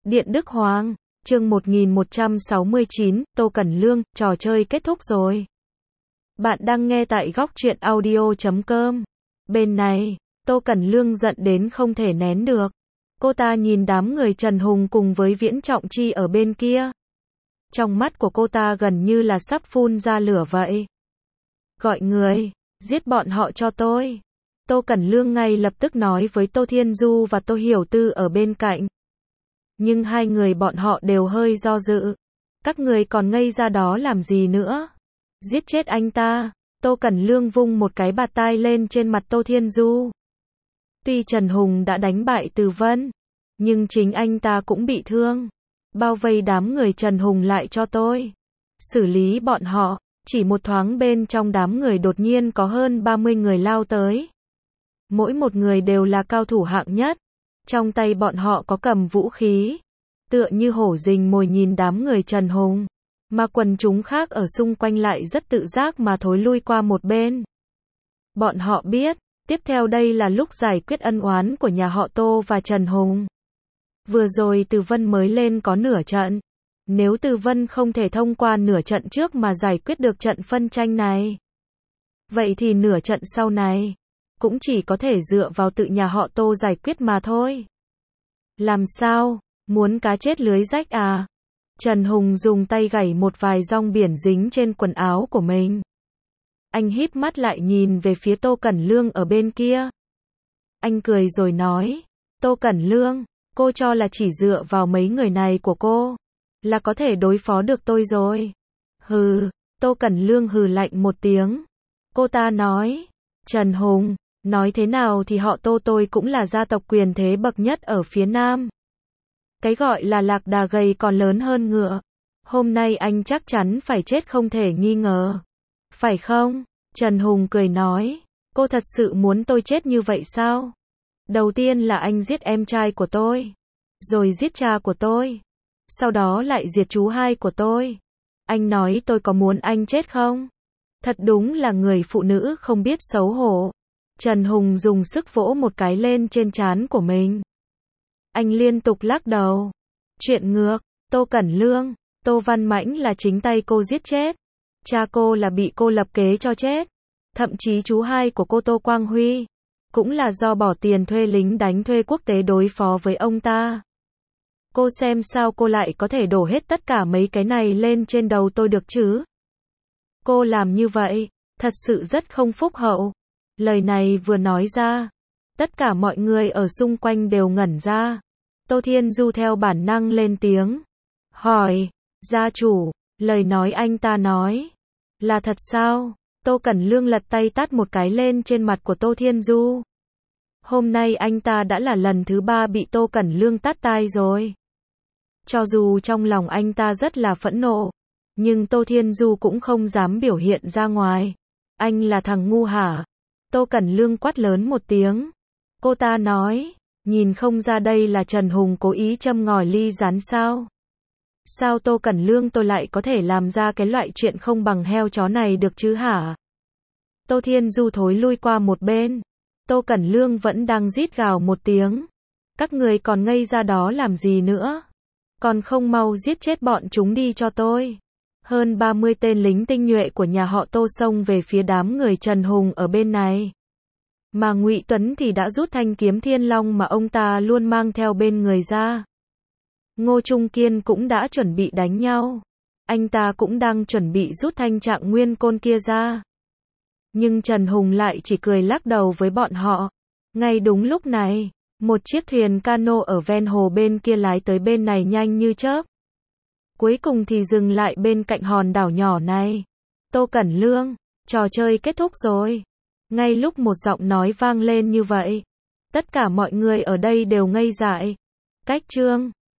Điện Đức Hoàng, chương 1169, Tô Cẩn Lương, trò chơi kết thúc rồi. Bạn đang nghe tại góc truyện audio.com. Bên này, Tô Cẩn Lương giận đến không thể nén được. Cô ta nhìn đám người Trần Hùng cùng với Viễn Trọng Chi ở bên kia. Trong mắt của cô ta gần như là sắp phun ra lửa vậy. Gọi người, giết bọn họ cho tôi. Tô Cẩn Lương ngay lập tức nói với Tô Thiên Du và Tô Hiểu Tư ở bên cạnh. Nhưng hai người bọn họ đều hơi do dự. Các người còn ngây ra đó làm gì nữa? Giết chết anh ta. Tô Cẩn Lương vung một cái bạt tai lên trên mặt Tô Thiên Du. Tuy Trần Hùng đã đánh bại Từ Vân, nhưng chính anh ta cũng bị thương. Bao vây đám người Trần Hùng lại cho tôi. Xử lý bọn họ. Chỉ một thoáng bên trong đám người đột nhiên có hơn 30 người lao tới. Mỗi một người đều là cao thủ hạng nhất. Trong tay bọn họ có cầm vũ khí. Tựa như hổ rình mồi nhìn đám người Trần Hùng. Mà quần chúng khác ở xung quanh lại rất tự giác mà thối lui qua một bên. Bọn họ biết, tiếp theo đây là lúc giải quyết ân oán của nhà họ Tô và Trần Hùng. Vừa rồi Từ Vân mới lên có nửa trận. Nếu Từ Vân không thể thông qua nửa trận trước mà giải quyết được trận phân tranh này, vậy thì nửa trận sau này cũng chỉ có thể dựa vào tự nhà họ Tô giải quyết mà thôi. Làm sao? Muốn cá chết lưới rách à? Trần Hùng dùng tay gảy một vài rong biển dính trên quần áo của mình. Anh híp mắt lại nhìn về phía Tô Cẩn Lương ở bên kia. Anh cười rồi nói, Tô Cẩn Lương, cô cho là chỉ dựa vào mấy người này của cô là có thể đối phó được tôi rồi. Hừ, Tô Cẩn Lương hừ lạnh một tiếng. Cô ta nói, Trần Hùng, nói thế nào thì họ Tô tôi cũng là gia tộc quyền thế bậc nhất ở phía Nam. Cái gọi là lạc đà gầy còn lớn hơn ngựa. Hôm nay anh chắc chắn phải chết không thể nghi ngờ. Phải không? Trần Hùng cười nói, cô thật sự muốn tôi chết như vậy sao? Đầu tiên là anh giết em trai của tôi, rồi giết cha của tôi, sau đó lại diệt chú hai của tôi. Anh nói tôi có muốn anh chết không? Thật đúng là người phụ nữ không biết xấu hổ. Trần Hùng dùng sức vỗ một cái lên trên trán của mình. Anh liên tục lắc đầu. Chuyện ngược, Tô Cẩn Lương, Tô Văn Mãnh là chính tay cô giết chết. Cha cô là bị cô lập kế cho chết. Thậm chí chú hai của cô Tô Quang Huy cũng là do bỏ tiền thuê lính đánh thuê quốc tế đối phó với ông ta. Cô xem sao cô lại có thể đổ hết tất cả mấy cái này lên trên đầu tôi được chứ? Cô làm như vậy, thật sự rất không phúc hậu. Lời này vừa nói ra, tất cả mọi người ở xung quanh đều ngẩn ra. Tô Thiên Du theo bản năng lên tiếng. Hỏi, gia chủ, lời nói anh ta nói là thật sao? Tô Cẩn Lương lật tay tát một cái lên trên mặt của Tô Thiên Du. Hôm nay anh ta đã là lần thứ 3 bị Tô Cẩn Lương tát tai rồi. Cho dù trong lòng anh ta rất là phẫn nộ, nhưng Tô Thiên Du cũng không dám biểu hiện ra ngoài. Anh là thằng ngu hả? Tô Cẩn Lương quát lớn một tiếng. Cô ta nói, nhìn không ra đây là Trần Hùng cố ý châm ngòi ly rán sao? Sao Tô Cẩn Lương tôi lại có thể làm ra cái loại chuyện không bằng heo chó này được chứ hả? Tô Thiên Du thối lui qua một bên. Tô Cẩn Lương vẫn đang rít gào một tiếng. Các người còn ngây ra đó làm gì nữa? Còn không mau giết chết bọn chúng đi cho tôi. Hơn 30 tên lính tinh nhuệ của nhà họ Tô xông về phía đám người Trần Hùng ở bên này. Mà Ngụy Tuấn thì đã rút thanh kiếm Thiên Long mà ông ta luôn mang theo bên người ra. Ngô Trung Kiên cũng đã chuẩn bị đánh nhau. Anh ta cũng đang chuẩn bị rút thanh Trạng Nguyên Côn kia ra. Nhưng Trần Hùng lại chỉ cười lắc đầu với bọn họ. Ngay đúng lúc này, một chiếc thuyền cano ở ven hồ bên kia lái tới bên này nhanh như chớp. Cuối cùng thì dừng lại bên cạnh hòn đảo nhỏ này. Tô Cẩn Lương, trò chơi kết thúc rồi. Ngay lúc một giọng nói vang lên như vậy, tất cả mọi người ở đây đều ngây dại. Cách chương